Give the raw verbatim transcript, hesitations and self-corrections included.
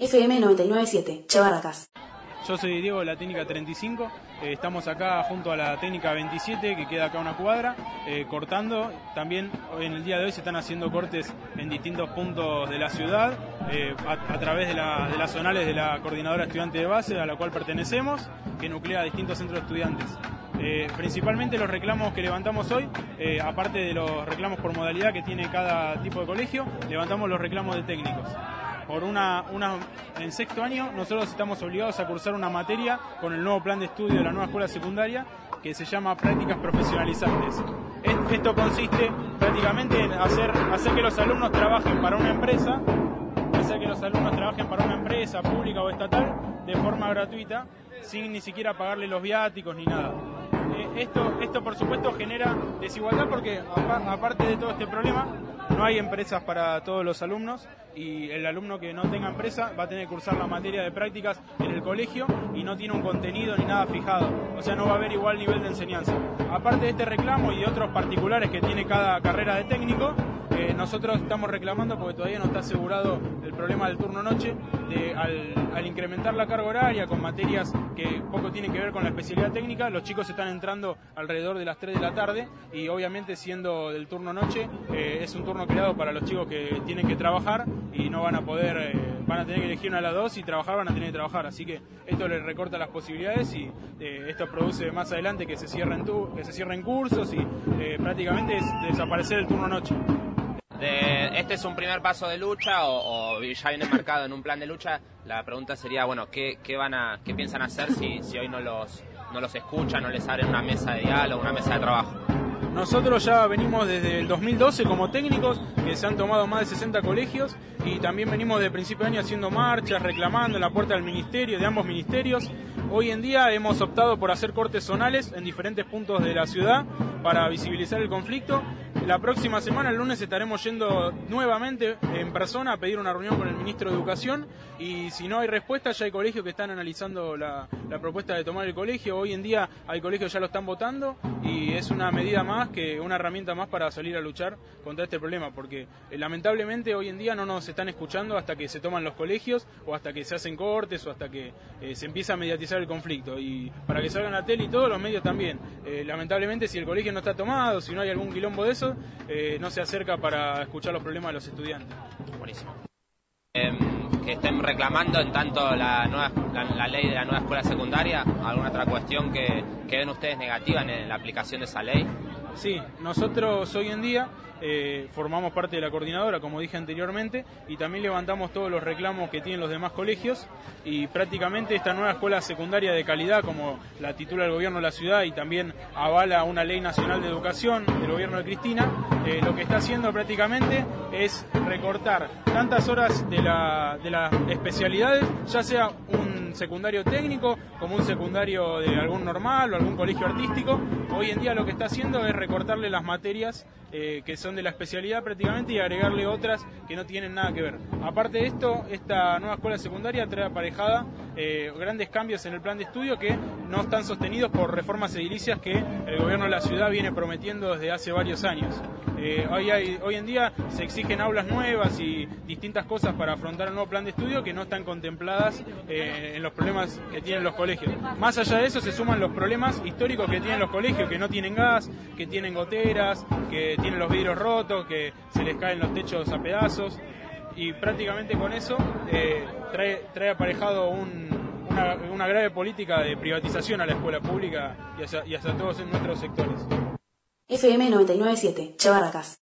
F M noventa y nueve punto siete, Chabarracas. Yo soy Diego de la técnica treinta y cinco, eh, estamos acá junto a la técnica veintisiete que queda acá a una cuadra, eh, cortando. También en el día de hoy se están haciendo cortes en distintos puntos de la ciudad, eh, a, a través de, la, de las zonales de la Coordinadora Estudiante de Base, a la cual pertenecemos, que nuclea distintos centros de estudiantes. Eh, principalmente los reclamos que levantamos hoy, eh, aparte de los reclamos por modalidad que tiene cada tipo de colegio, levantamos los reclamos de técnicos. Por una, una, en sexto año nosotros estamos obligados a cursar una materia con el nuevo plan de estudio de la nueva escuela secundaria que se llama Prácticas Profesionalizantes. Esto consiste prácticamente en hacer, hacer que los alumnos trabajen para una empresa, hacer que los alumnos trabajen para una empresa pública o estatal de forma gratuita, sin ni siquiera pagarle los viáticos ni nada. Esto, esto por supuesto genera desigualdad porque aparte de todo este problema no hay empresas para todos los alumnos y el alumno que no tenga empresa va a tener que cursar la materia de prácticas en el colegio y no tiene un contenido ni nada fijado, o sea no va a haber igual nivel de enseñanza. Aparte de este reclamo y de otros particulares que tiene cada carrera de técnico, eh, nosotros estamos reclamando porque todavía no está asegurado el problema del turno noche, de, al, al incrementar la carga horaria con materias que poco tienen que ver con la especialidad técnica, los chicos están entrando alrededor de las tres de la tarde y obviamente siendo del turno noche eh, es un turno creado para los chicos que tienen que trabajar y no van a poder, eh, van a tener que elegir una de las dos y trabajar van a tener que trabajar, así que esto les recorta las posibilidades y eh, esto produce más adelante que se cierren, tu, que se cierren cursos y eh, prácticamente es desaparecer el turno noche. De, este es un primer paso de lucha o, o ya viene marcado en un plan de lucha. La pregunta sería, bueno, ¿qué, qué van a, qué piensan hacer si, si hoy no los, no los escuchan, no les abren una mesa de diálogo, una mesa de trabajo? Nosotros ya venimos desde el dos mil doce como técnicos, que se han tomado más de sesenta colegios, y también venimos de principio de año haciendo marchas, reclamando en la puerta del ministerio, de ambos ministerios. Hoy en día hemos optado por hacer cortes zonales en diferentes puntos de la ciudad para visibilizar el conflicto. La próxima semana, el lunes, estaremos yendo nuevamente en persona a pedir una reunión con el ministro de Educación y si no hay respuesta, ya hay colegios que están analizando la, la propuesta de tomar el colegio. Hoy en día hay colegios que ya lo están votando y es una medida más, que una herramienta más para salir a luchar contra este problema, porque eh, lamentablemente hoy en día no nos están escuchando hasta que se toman los colegios o hasta que se hacen cortes o hasta que eh, se empieza a mediatizar el conflicto y para que salgan a la tele y todos los medios también. Eh, lamentablemente si el colegio no está tomado, si no hay algún quilombo de eso, Eh, no se acerca para escuchar los problemas de los estudiantes. Buenísimo. Eh, que estén reclamando en tanto la, nueva, la, la ley de la nueva escuela secundaria, ¿alguna otra cuestión que, que ven ustedes negativa en la aplicación de esa ley? Sí, nosotros hoy en día eh, formamos parte de la coordinadora, como dije anteriormente, y también levantamos todos los reclamos que tienen los demás colegios y prácticamente esta nueva escuela secundaria de calidad, como la titula el gobierno de la ciudad y también avala una ley nacional de educación del gobierno de Cristina, eh, lo que está haciendo prácticamente es recortar tantas horas de, la, de las especialidades, ya sea un secundario técnico como un secundario de algún normal o algún colegio artístico. Hoy en día lo que está haciendo es recortarle las materias eh, que son de la especialidad prácticamente y agregarle otras que no tienen nada que ver. Aparte de esto, esta nueva escuela secundaria trae aparejada eh, grandes cambios en el plan de estudio que no están sostenidos por reformas edilicias que el gobierno de la ciudad viene prometiendo desde hace varios años. Eh, hoy, hay, hoy en día se exigen aulas nuevas y distintas cosas para afrontar el nuevo plan de estudio que no están contempladas eh, en los problemas que tienen los colegios. Más allá de eso se suman los problemas históricos que tienen los colegios, que no tienen gas, que tienen goteras, que tienen los vidrios rotos, que se les caen los techos a pedazos y prácticamente con eso eh, trae, trae aparejado un, una, una grave política de privatización a la escuela pública y hacia, y hacia todos nuestros sectores. F M noventa y nueve punto siete, Chabarracas.